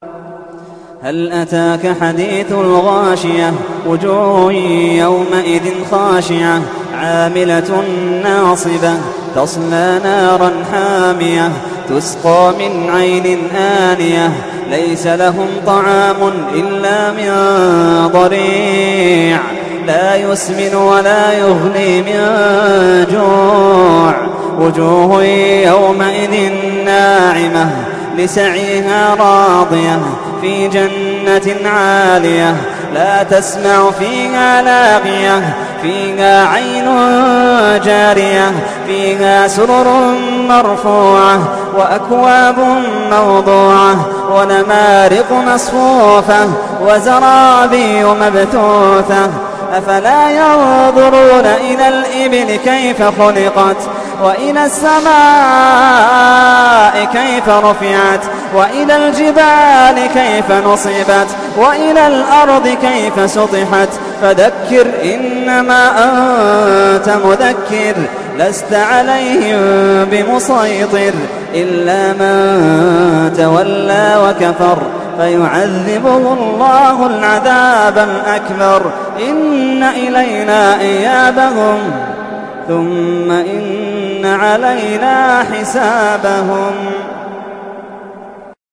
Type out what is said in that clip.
هل أتاك حديث الغاشية وجوه يومئذ خاشعة عاملة ناصبة تصلى نارا حامية تسقى من عين آنية ليس لهم طعام إلا من ضريع لا يسمن ولا يغني من جوع وجوه يومئذ ناعمة لسعيها راضية في جنة عالية لا تسمع فيها لاغية فيها عين جارية فيها سرر مرفوعة وأكواب موضوعة ونمارق مصفوفة وزرابي مبثوثة أفلا ينظرون إلى الإبل كيف خلقت وإلى السماء كيف رفعت وإلى الجبال كيف نصبت وإلى الأرض كيف سطحت فذكر إنما أنت مذكر لست عليهم بمسيطر إلا من تولى وكفر فيعذبه الله العذاب الأكبر إن إلينا إيابهم ثم إن علينا حسابهم.